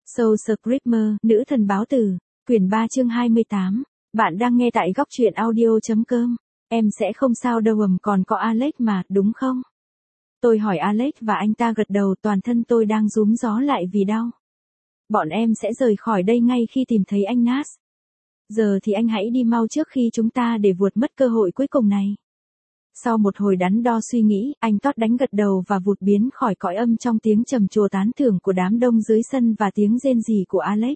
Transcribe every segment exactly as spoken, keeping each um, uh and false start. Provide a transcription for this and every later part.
Soul Screamer, nữ thần báo tử, quyển ba chương hai mươi tám. Bạn đang nghe tại góc truyện audio.com. Em sẽ không sao đâu, ầm còn có Alex mà, đúng không? Tôi hỏi Alex và anh ta gật đầu, toàn thân tôi đang rúm gió lại vì đau. Bọn em sẽ rời khỏi đây ngay khi tìm thấy anh Nas. Giờ thì anh hãy đi mau trước khi chúng ta để vụt mất cơ hội cuối cùng này. Sau một hồi đắn đo suy nghĩ, anh Todd đánh gật đầu và vụt biến khỏi cõi âm trong tiếng trầm trồ tán thưởng của đám đông dưới sân và tiếng rên rỉ của Alex.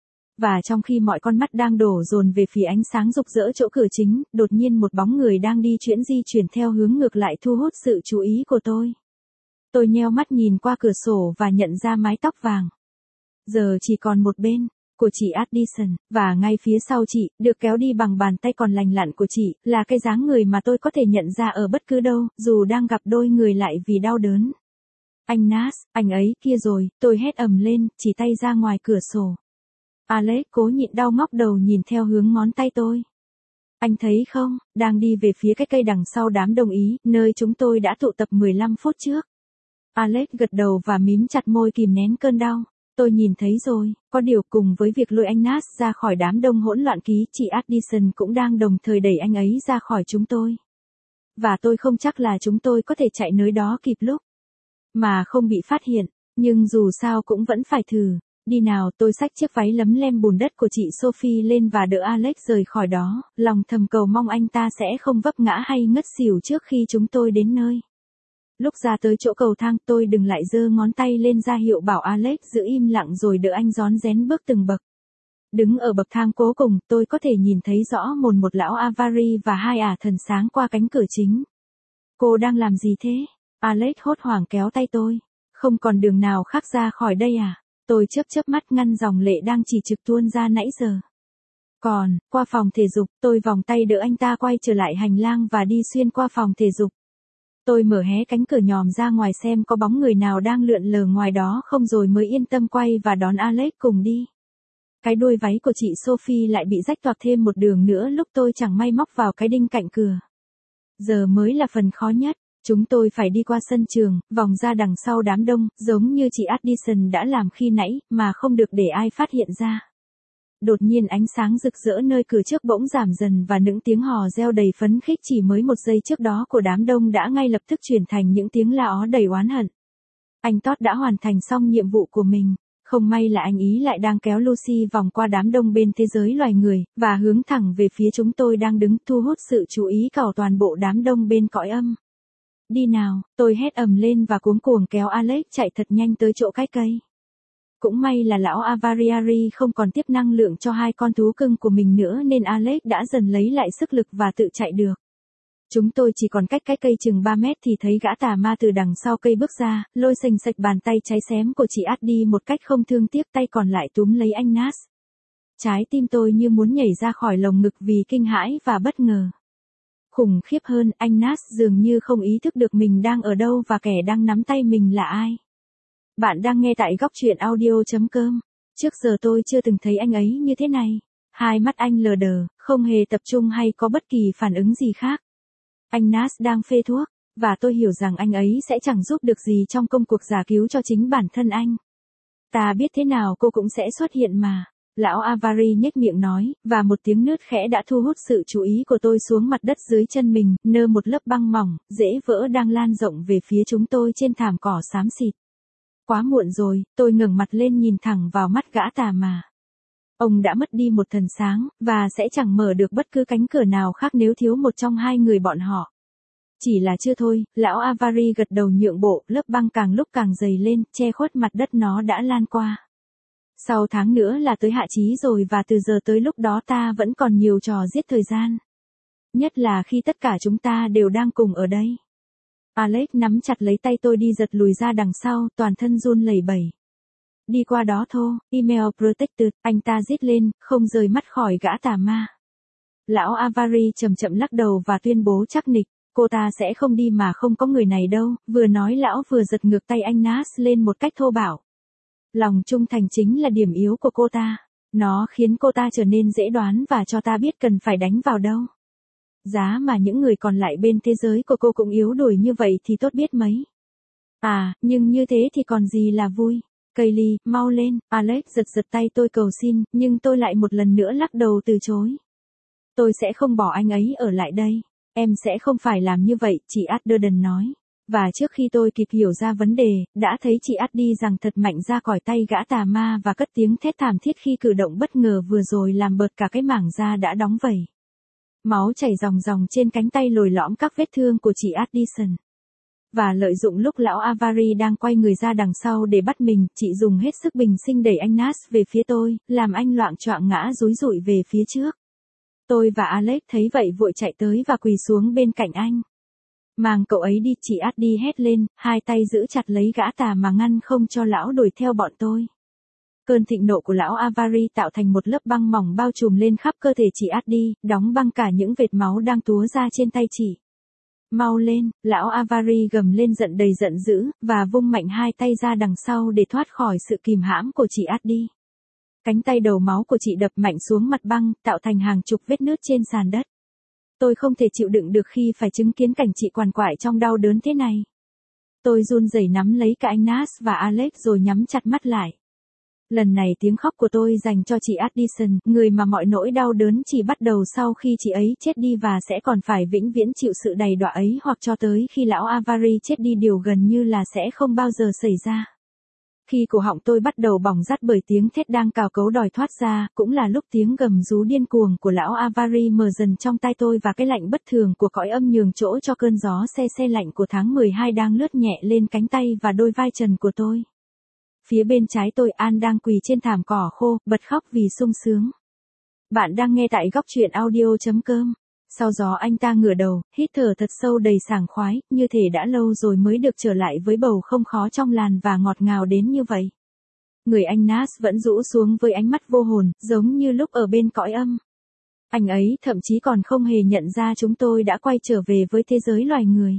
Và trong khi mọi con mắt đang đổ dồn về phía ánh sáng rực rỡ chỗ cửa chính, đột nhiên một bóng người đang đi chuyển di chuyển theo hướng ngược lại thu hút sự chú ý của tôi. Tôi nheo mắt nhìn qua cửa sổ và nhận ra mái tóc vàng. Giờ chỉ còn một bên của chị Addison, và ngay phía sau chị, được kéo đi bằng bàn tay còn lành lặn của chị, là cái dáng người mà tôi có thể nhận ra ở bất cứ đâu, dù đang gặp đôi người lại vì đau đớn. Anh Nas, anh ấy kia rồi, tôi hét ầm lên, chỉ tay ra ngoài cửa sổ. Alex cố nhịn đau ngóc đầu nhìn theo hướng ngón tay tôi. Anh thấy không, đang đi về phía cái cây đằng sau đám đông Ý, nơi chúng tôi đã tụ tập mười lăm phút trước. Alex gật đầu và mím chặt môi kìm nén cơn đau. Tôi nhìn thấy rồi, có điều cùng với việc lôi anh Nas ra khỏi đám đông hỗn loạn ký, chị Addison cũng đang đồng thời đẩy anh ấy ra khỏi chúng tôi. Và tôi không chắc là chúng tôi có thể chạy nơi đó kịp lúc mà không bị phát hiện, nhưng dù sao cũng vẫn phải thử. Đi nào, tôi xách chiếc váy lấm lem bùn đất của chị Sophie lên và đỡ Alex rời khỏi đó, lòng thầm cầu mong anh ta sẽ không vấp ngã hay ngất xỉu trước khi chúng tôi đến nơi. Lúc ra tới chỗ cầu thang, tôi đừng lại giơ ngón tay lên ra hiệu bảo Alex giữ im lặng rồi đỡ anh rón rén bước từng bậc. Đứng ở bậc thang cố cùng, tôi có thể nhìn thấy rõ mồn một lão Avari và hai ả thần sáng qua cánh cửa chính. Cô đang làm gì thế? Alex hốt hoảng kéo tay tôi. Không còn đường nào khác ra khỏi đây à? Tôi chớp chớp mắt ngăn dòng lệ đang chỉ trực tuôn ra nãy giờ. Còn, qua phòng thể dục, tôi vòng tay đỡ anh ta quay trở lại hành lang và đi xuyên qua phòng thể dục. Tôi mở hé cánh cửa nhòm ra ngoài xem có bóng người nào đang lượn lờ ngoài đó không rồi mới yên tâm quay và đón Alex cùng đi. Cái đuôi váy của chị Sophie lại bị rách toạc thêm một đường nữa lúc tôi chẳng may móc vào cái đinh cạnh cửa. Giờ mới là phần khó nhất. Chúng tôi phải đi qua sân trường, vòng ra đằng sau đám đông, giống như chị Addison đã làm khi nãy, mà không được để ai phát hiện ra. Đột nhiên ánh sáng rực rỡ nơi cửa trước bỗng giảm dần và những tiếng hò reo đầy phấn khích chỉ mới một giây trước đó của đám đông đã ngay lập tức chuyển thành những tiếng la ó đầy oán hận. Anh Todd đã hoàn thành xong nhiệm vụ của mình. Không may là anh ý lại đang kéo Lucy vòng qua đám đông bên thế giới loài người, và hướng thẳng về phía chúng tôi đang đứng, thu hút sự chú ý của toàn bộ đám đông bên cõi âm. Đi nào, tôi hét ầm lên và cuống cuồng kéo Alex chạy thật nhanh tới chỗ cái cây. Cũng may là lão Avariari không còn tiếp năng lượng cho hai con thú cưng của mình nữa nên Alex đã dần lấy lại sức lực và tự chạy được. Chúng tôi chỉ còn cách cái cây chừng ba mét thì thấy gã tà ma từ đằng sau cây bước ra, lôi sành sạch bàn tay cháy xém của chị Addy một cách không thương tiếc, tay còn lại túm lấy anh Nas. Trái tim tôi như muốn nhảy ra khỏi lồng ngực vì kinh hãi và bất ngờ. Khủng khiếp hơn, anh Nas dường như không ý thức được mình đang ở đâu và kẻ đang nắm tay mình là ai. Bạn đang nghe tại góc truyện audio.com. Trước giờ tôi chưa từng thấy anh ấy như thế này. Hai mắt anh lờ đờ, không hề tập trung hay có bất kỳ phản ứng gì khác. Anh Nas đang phê thuốc, và tôi hiểu rằng anh ấy sẽ chẳng giúp được gì trong công cuộc giải cứu cho chính bản thân anh. Ta biết thế nào cô cũng sẽ xuất hiện mà. Lão Avari nhếch miệng nói, và một tiếng nứt khẽ đã thu hút sự chú ý của tôi xuống mặt đất dưới chân mình, nơi một lớp băng mỏng, dễ vỡ đang lan rộng về phía chúng tôi trên thảm cỏ xám xịt. Quá muộn rồi, tôi ngẩng mặt lên nhìn thẳng vào mắt gã tà ma. Ông đã mất đi một thần sáng, và sẽ chẳng mở được bất cứ cánh cửa nào khác nếu thiếu một trong hai người bọn họ. Chỉ là chưa thôi, lão Avari gật đầu nhượng bộ, lớp băng càng lúc càng dày lên, che khuất mặt đất nó đã lan qua. Sau tháng nữa là tới hạ chí rồi và từ giờ tới lúc đó ta vẫn còn nhiều trò giết thời gian. Nhất là khi tất cả chúng ta đều đang cùng ở đây. Alex nắm chặt lấy tay tôi đi giật lùi ra đằng sau, toàn thân run lẩy bẩy. Đi qua đó thôi, email protected, anh ta rít lên, không rời mắt khỏi gã tà ma. Lão Avari chậm chậm lắc đầu và tuyên bố chắc nịch, cô ta sẽ không đi mà không có người này đâu, vừa nói lão vừa giật ngược tay anh Nas lên một cách thô bạo. Lòng trung thành chính là điểm yếu của cô ta. Nó khiến cô ta trở nên dễ đoán và cho ta biết cần phải đánh vào đâu. Giá mà những người còn lại bên thế giới của cô cũng yếu đuối như vậy thì tốt biết mấy. À, nhưng như thế thì còn gì là vui. Kaylee, mau lên, Alex giật giật tay tôi cầu xin, nhưng tôi lại một lần nữa lắc đầu từ chối. Tôi sẽ không bỏ anh ấy ở lại đây. Em sẽ không phải làm như vậy, chị Arden nói. Và trước khi tôi kịp hiểu ra vấn đề, đã thấy chị Addy rằng thật mạnh ra khỏi tay gã tà ma và cất tiếng thét thảm thiết khi cử động bất ngờ vừa rồi làm bợt cả cái mảng da đã đóng vẩy. Máu chảy ròng ròng trên cánh tay lồi lõm các vết thương của chị Addison. Và lợi dụng lúc lão Avery đang quay người ra đằng sau để bắt mình, chị dùng hết sức bình sinh đẩy anh Nas về phía tôi, làm anh loạng choạng ngã rúi rụi về phía trước. Tôi và Alex thấy vậy vội chạy tới và quỳ xuống bên cạnh anh. Mang cậu ấy đi, chị Addy hét lên, hai tay giữ chặt lấy gã tà mà ngăn không cho lão đuổi theo bọn tôi. Cơn thịnh nộ của lão Avery tạo thành một lớp băng mỏng bao trùm lên khắp cơ thể chị Addy, đóng băng cả những vệt máu đang túa ra trên tay chị. Mau lên, lão Avery gầm lên giận đầy giận dữ, và vung mạnh hai tay ra đằng sau để thoát khỏi sự kìm hãm của chị Addy. Cánh tay đầu máu của chị đập mạnh xuống mặt băng, tạo thành hàng chục vết nứt trên sàn đất. Tôi không thể chịu đựng được khi phải chứng kiến cảnh chị quằn quại trong đau đớn thế này. Tôi run rẩy nắm lấy cả anh Nas và Alex rồi nhắm chặt mắt lại. Lần này tiếng khóc của tôi dành cho chị Addison, người mà mọi nỗi đau đớn chỉ bắt đầu sau khi chị ấy chết đi và sẽ còn phải vĩnh viễn chịu sự đầy đọa ấy hoặc cho tới khi lão Avery chết đi, điều gần như là sẽ không bao giờ xảy ra. Khi cổ họng tôi bắt đầu bỏng rát bởi tiếng thét đang cào cấu đòi thoát ra, cũng là lúc tiếng gầm rú điên cuồng của lão Avery mờ dần trong tai tôi và cái lạnh bất thường của cõi âm nhường chỗ cho cơn gió se se lạnh của tháng mười hai đang lướt nhẹ lên cánh tay và đôi vai trần của tôi. Phía bên trái tôi, An đang quỳ trên thảm cỏ khô, bật khóc vì sung sướng. Bạn đang nghe tại góc truyện audio chấm com. Sau gió anh ta ngửa đầu, hít thở thật sâu đầy sảng khoái, như thể đã lâu rồi mới được trở lại với bầu không khó trong làn và ngọt ngào đến như vậy. Người anh Nas vẫn rũ xuống với ánh mắt vô hồn, giống như lúc ở bên cõi âm. Anh ấy thậm chí còn không hề nhận ra chúng tôi đã quay trở về với thế giới loài người.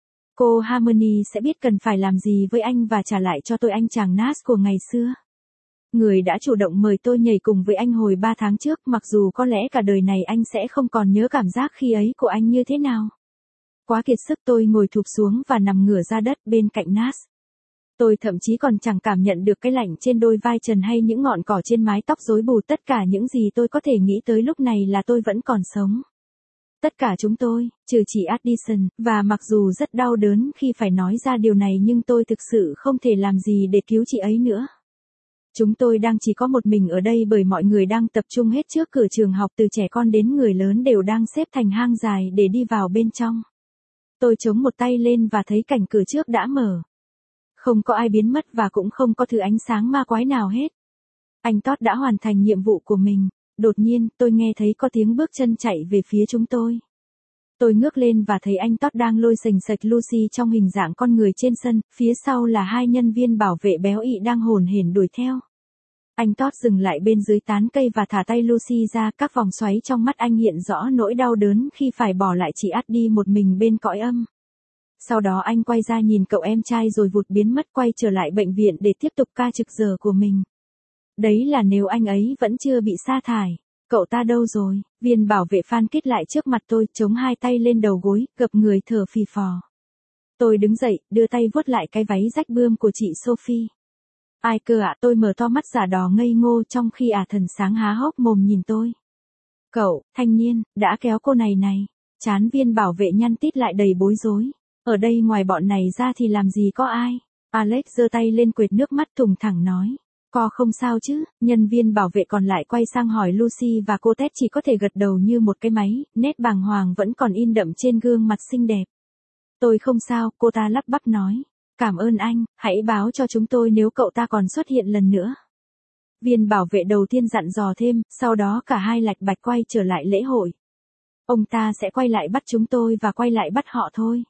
Cô Harmony sẽ biết cần phải làm gì với anh và trả lại cho tôi anh chàng Nas của ngày xưa. Người đã chủ động mời tôi nhảy cùng với anh hồi ba tháng trước, mặc dù có lẽ cả đời này anh sẽ không còn nhớ cảm giác khi ấy của anh như thế nào. Quá kiệt sức tôi ngồi thụp xuống và nằm ngửa ra đất bên cạnh Nas. Tôi thậm chí còn chẳng cảm nhận được cái lạnh trên đôi vai trần hay những ngọn cỏ trên mái tóc rối bù. Tất cả những gì tôi có thể nghĩ tới lúc này là tôi vẫn còn sống. Tất cả chúng tôi, trừ chị Addison, và mặc dù rất đau đớn khi phải nói ra điều này nhưng tôi thực sự không thể làm gì để cứu chị ấy nữa. Chúng tôi đang chỉ có một mình ở đây bởi mọi người đang tập trung hết trước cửa trường học, từ trẻ con đến người lớn đều đang xếp thành hang dài để đi vào bên trong. Tôi chống một tay lên và thấy cảnh cửa trước đã mở. Không có ai biến mất và cũng không có thứ ánh sáng ma quái nào hết. Anh Todd đã hoàn thành nhiệm vụ của mình. Đột nhiên, tôi nghe thấy có tiếng bước chân chạy về phía chúng tôi. Tôi ngước lên và thấy anh Todd đang lôi sềnh sạch Lucy trong hình dạng con người trên sân, phía sau là hai nhân viên bảo vệ béo ị đang hồn hển đuổi theo. Anh Todd dừng lại bên dưới tán cây và thả tay Lucy ra, các vòng xoáy trong mắt anh hiện rõ nỗi đau đớn khi phải bỏ lại chị Addy một mình bên cõi âm. Sau đó anh quay ra nhìn cậu em trai rồi vụt biến mất, quay trở lại bệnh viện để tiếp tục ca trực giờ của mình. Đấy là nếu anh ấy vẫn chưa bị sa thải. Cậu ta đâu rồi? Viên bảo vệ Phan kít lại trước mặt tôi, chống hai tay lên đầu gối, gập người thở phì phò. Tôi đứng dậy, đưa tay vuốt lại cái váy rách bươm của chị Sophie. Ai cơ ạ? Tôi mở to mắt giả đò ngây ngô trong khi ả thần sáng há hốc mồm nhìn tôi. Cậu, thanh niên, đã kéo cô này này. Chán viên bảo vệ nhăn tít lại đầy bối rối. Ở đây ngoài bọn này ra thì làm gì có ai? Alex giơ tay lên quệt nước mắt thùng thẳng nói. Co không sao chứ? Nhân viên bảo vệ còn lại quay sang hỏi Lucy và cô Ted chỉ có thể gật đầu như một cái máy, nét bàng hoàng vẫn còn in đậm trên gương mặt xinh đẹp. Tôi không sao, cô ta lắp bắp nói. Cảm ơn anh, hãy báo cho chúng tôi nếu cậu ta còn xuất hiện lần nữa. Viên bảo vệ đầu tiên dặn dò thêm, sau đó cả hai lạch bạch quay trở lại lễ hội. Ông ta sẽ quay lại bắt chúng tôi và quay lại bắt họ thôi.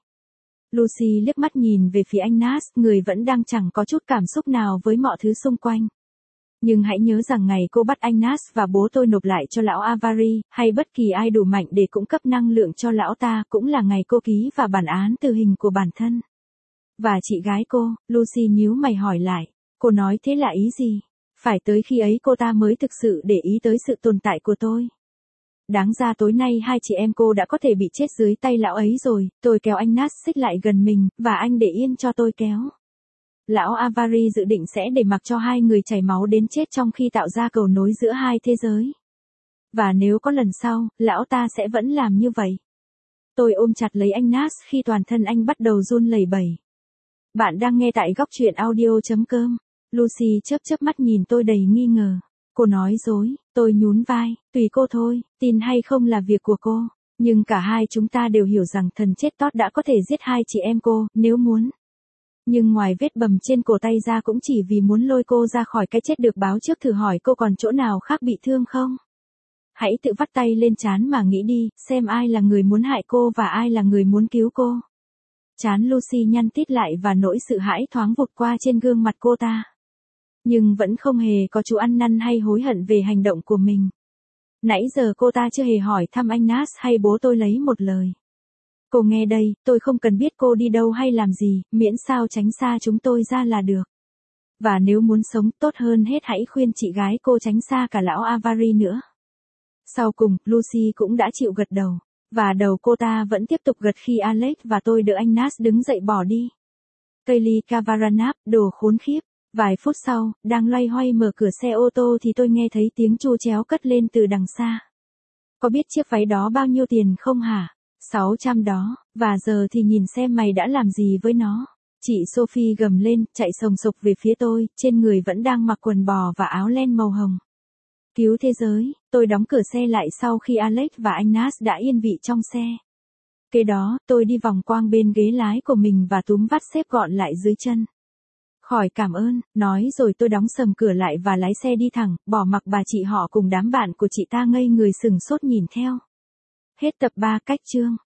Lucy liếc mắt nhìn về phía anh Nas, người vẫn đang chẳng có chút cảm xúc nào với mọi thứ xung quanh. Nhưng hãy nhớ rằng ngày cô bắt anh Nas và bố tôi nộp lại cho lão Avery, hay bất kỳ ai đủ mạnh để cung cấp năng lượng cho lão ta, cũng là ngày cô ký vào bản án tử hình của bản thân. Và chị gái cô, Lucy nhíu mày hỏi lại, cô nói thế là ý gì? Phải tới khi ấy cô ta mới thực sự để ý tới sự tồn tại của tôi. Đáng ra tối nay hai chị em cô đã có thể bị chết dưới tay lão ấy rồi. Tôi kéo anh Nas xích lại gần mình, và anh để yên cho tôi kéo. lão Avari dự định sẽ để mặc cho hai người chảy máu đến chết trong khi tạo ra cầu nối giữa hai thế giới. Và nếu có lần sau, lão ta sẽ vẫn làm như vậy. Tôi ôm chặt lấy anh Nas khi toàn thân anh bắt đầu run lẩy bẩy. Bạn đang nghe tại góc truyện audio.com. Lucy chớp chớp mắt nhìn tôi đầy nghi ngờ. Cô nói dối, tôi nhún vai, tùy cô thôi, tin hay không là việc của cô. Nhưng cả hai chúng ta đều hiểu rằng thần chết tót đã có thể giết hai chị em cô, nếu muốn. Nhưng ngoài vết bầm trên cổ tay ra cũng chỉ vì muốn lôi cô ra khỏi cái chết được báo trước, thử hỏi cô còn chỗ nào khác bị thương không? Hãy tự vắt tay lên trán mà nghĩ đi, xem ai là người muốn hại cô và ai là người muốn cứu cô. Trán Lucy nhăn tít lại và nỗi sợ hãi thoáng vụt qua trên gương mặt cô ta. Nhưng vẫn không hề có chú ăn năn hay hối hận về hành động của mình. Nãy giờ cô ta chưa hề hỏi thăm anh Nas hay bố tôi lấy một lời. Cô nghe đây, tôi không cần biết cô đi đâu hay làm gì, miễn sao tránh xa chúng tôi ra là được. Và nếu muốn sống tốt hơn hết hãy khuyên chị gái cô tránh xa cả lão Avari nữa. Sau cùng, Lucy cũng đã chịu gật đầu. Và đầu cô ta vẫn tiếp tục gật khi Alex và tôi đỡ anh Nas đứng dậy bỏ đi. Kaylee Kavaranab, đồ khốn khiếp. Vài phút sau, đang loay hoay mở cửa xe ô tô thì tôi nghe thấy tiếng chu chéo cất lên từ đằng xa. Có biết chiếc váy đó bao nhiêu tiền không hả? sáu trăm đó, và giờ thì nhìn xem mày đã làm gì với nó. Chị Sophie gầm lên, chạy sồng sộc về phía tôi, trên người vẫn đang mặc quần bò và áo len màu hồng. Cứu thế giới, tôi đóng cửa xe lại sau khi Alex và anh Nas đã yên vị trong xe. Kế đó, tôi đi vòng quanh bên ghế lái của mình và túm vắt xếp gọn lại dưới chân. Khỏi cảm ơn, nói rồi tôi đóng sầm cửa lại và lái xe đi thẳng, bỏ mặc bà chị họ cùng đám bạn của chị ta ngây người sừng sốt nhìn theo. Hết tập ba. Cách chương.